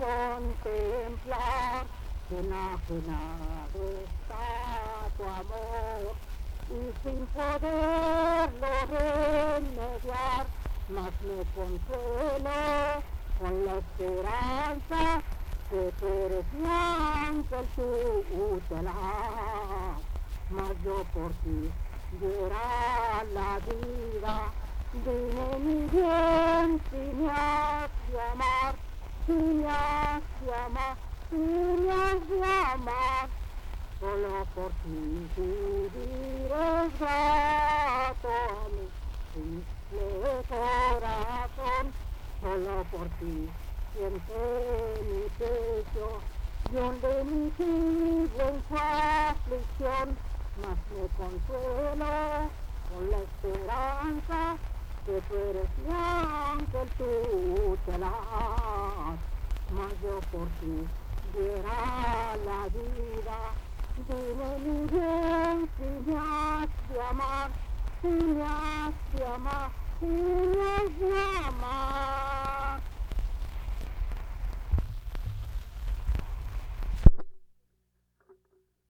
contemplar que enajenado está tu amor y sin poderlo remediar, mas me consuelo con la esperanza que tú eres mi ángel tutelar. Mas yo por ti diera la vida, dime mi bien si me has de amar, si me has de amar, si me has de amar. Solo por ti vivir es grato a mi simple corazón. Solo por ti siente mi pecho y donde mi vivo en su aflicción, mas me consuelo con la esperanza que tú eres mi ángel tutelar. Mas yo por ti diera la vida, dime mi bien si me has de amar, si me has de amar, si me